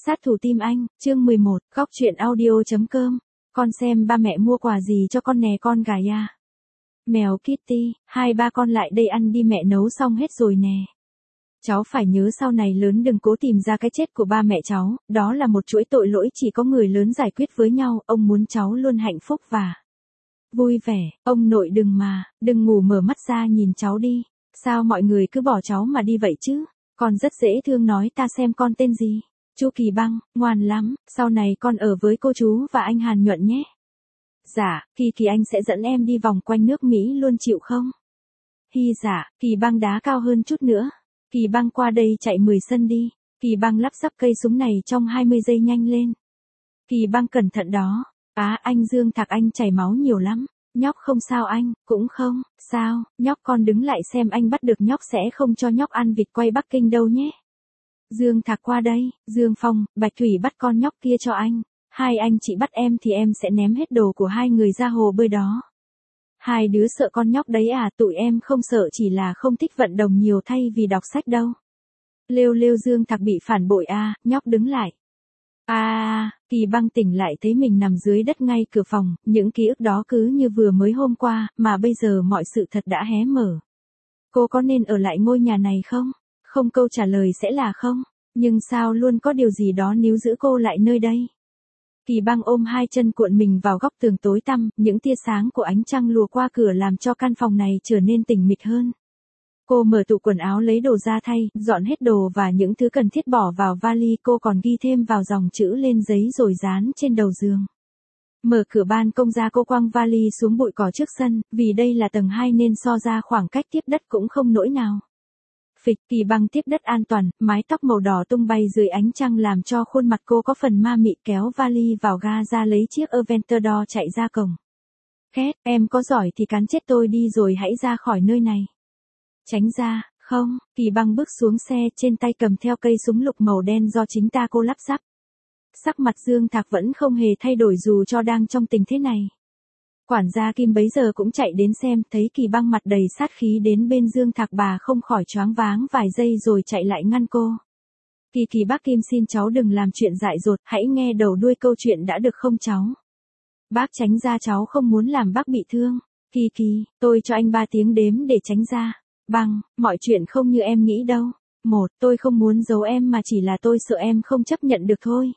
Sát thủ tim anh, chương 11, góc truyện audio.com. Con xem ba mẹ mua quà gì cho con nè con gà ya. Mèo Kitty, hai ba con lại đây ăn đi, mẹ nấu xong hết rồi nè. Cháu phải nhớ sau này lớn đừng cố tìm ra cái chết của ba mẹ cháu, đó là một chuỗi tội lỗi chỉ có người lớn giải quyết với nhau, ông muốn cháu luôn hạnh phúc và vui vẻ, ông nội đừng ngủ mở mắt ra nhìn cháu đi, sao mọi người cứ bỏ cháu mà đi vậy chứ, con rất dễ thương nói ta xem con tên gì. Chu Kỳ Băng, ngoan lắm, sau này con ở với cô chú và anh Hàn Nhuận nhé. Dạ, Kỳ anh sẽ dẫn em đi vòng quanh nước Mỹ luôn chịu không? Dạ, Kỳ Băng đá cao hơn chút nữa. Kỳ Băng qua đây chạy 10 sân đi. Kỳ Băng lắp ráp cây súng này trong 20 giây nhanh lên. Kỳ Băng cẩn thận đó. Anh Dương Thạc anh chảy máu nhiều lắm. Nhóc không sao anh, cũng không, sao, nhóc con đứng lại xem anh bắt được nhóc sẽ không cho nhóc ăn vịt quay Bắc Kinh đâu nhé. Dương Thạc qua đây, Dương Phong, Bạch Thủy bắt con nhóc kia cho anh. Hai anh chị bắt em thì em sẽ ném hết đồ của hai người ra hồ bơi đó. Hai đứa sợ con nhóc đấy à? Tụi em không sợ, chỉ là không thích vận động nhiều thay vì đọc sách đâu. Lêu Dương Thạc bị phản bội nhóc đứng lại. Kỳ Băng tỉnh lại thấy mình nằm dưới đất ngay cửa phòng, những ký ức đó cứ như vừa mới hôm qua, mà bây giờ mọi sự thật đã hé mở. Cô có nên ở lại ngôi nhà này không? Không, câu trả lời sẽ là không, nhưng sao luôn có điều gì đó níu giữ cô lại nơi đây. Kỳ Băng ôm hai chân cuộn mình vào góc tường tối tăm, những tia sáng của ánh trăng lùa qua cửa làm cho căn phòng này trở nên tĩnh mịch hơn. Cô mở tủ quần áo lấy đồ ra thay, dọn hết đồ và những thứ cần thiết bỏ vào vali, cô còn ghi thêm vào dòng chữ lên giấy rồi dán trên đầu giường. Mở cửa ban công ra, cô quăng vali xuống bụi cỏ trước sân, vì đây là tầng 2 nên so ra khoảng cách tiếp đất cũng không nỗi nào. Phịch, Kỳ Băng tiếp đất an toàn, mái tóc màu đỏ tung bay dưới ánh trăng làm cho khuôn mặt cô có phần ma mị, kéo vali vào ga ra lấy chiếc Aventador chạy ra cổng. Két, em có giỏi thì cán chết tôi đi rồi hãy ra khỏi nơi này. Tránh ra, không, Kỳ Băng bước xuống xe, trên tay cầm theo cây súng lục màu đen do chính cô lắp ráp. Sắc mặt Dương Thạc vẫn không hề thay đổi dù cho đang trong tình thế này. Quản gia Kim bấy giờ cũng chạy đến xem, thấy Kỳ Băng mặt đầy sát khí đến bên Dương Thạc, bà không khỏi choáng váng vài giây rồi chạy lại ngăn cô. Kỳ bác Kim xin cháu đừng làm chuyện dại dột, hãy nghe đầu đuôi câu chuyện đã được không cháu? Bác tránh ra, cháu không muốn làm bác bị thương. Kỳ, tôi cho anh 3 tiếng đếm để tránh ra. Băng, mọi chuyện không như em nghĩ đâu. 1, tôi không muốn giấu em mà chỉ là tôi sợ em không chấp nhận được thôi.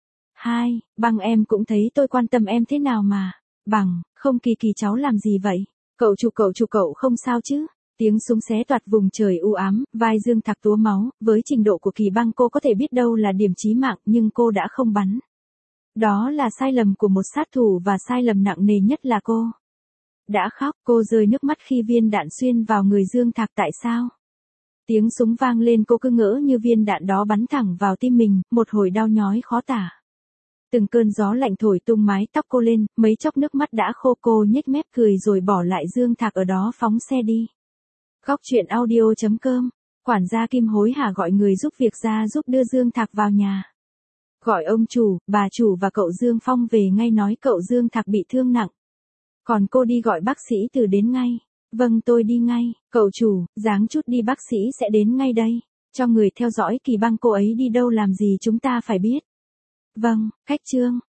2, Băng em cũng thấy tôi quan tâm em thế nào mà. Bằng, không Kỳ cháu làm gì vậy? Cậu chủ không sao chứ? Tiếng súng xé toạc vùng trời u ám, vai Dương Thạc túa máu, với trình độ của Kỳ Băng cô có thể biết đâu là điểm chí mạng nhưng cô đã không bắn. Đó là sai lầm của một sát thủ và sai lầm nặng nề nhất là cô đã khóc, cô rơi nước mắt khi viên đạn xuyên vào người Dương Thạc. Tại sao? Tiếng súng vang lên, cô cứ ngỡ như viên đạn đó bắn thẳng vào tim mình, một hồi đau nhói khó tả. Từng cơn gió lạnh thổi tung mái tóc cô lên, mấy chốc nước mắt đã khô, cô nhếch mép cười rồi bỏ lại Dương Thạc ở đó phóng xe đi. Góc truyện audio.com. Quản gia Kim hối hả gọi người giúp việc ra giúp đưa Dương Thạc vào nhà. Gọi ông chủ, bà chủ và cậu Dương Phong về ngay, nói cậu Dương Thạc bị thương nặng. Còn cô đi gọi bác sĩ Từ đến ngay. Vâng, tôi đi ngay. Cậu chủ, ráng chút đi, bác sĩ sẽ đến ngay đây. Cho người theo dõi Kỳ Băng, cô ấy đi đâu làm gì chúng ta phải biết. Vâng, khách trương.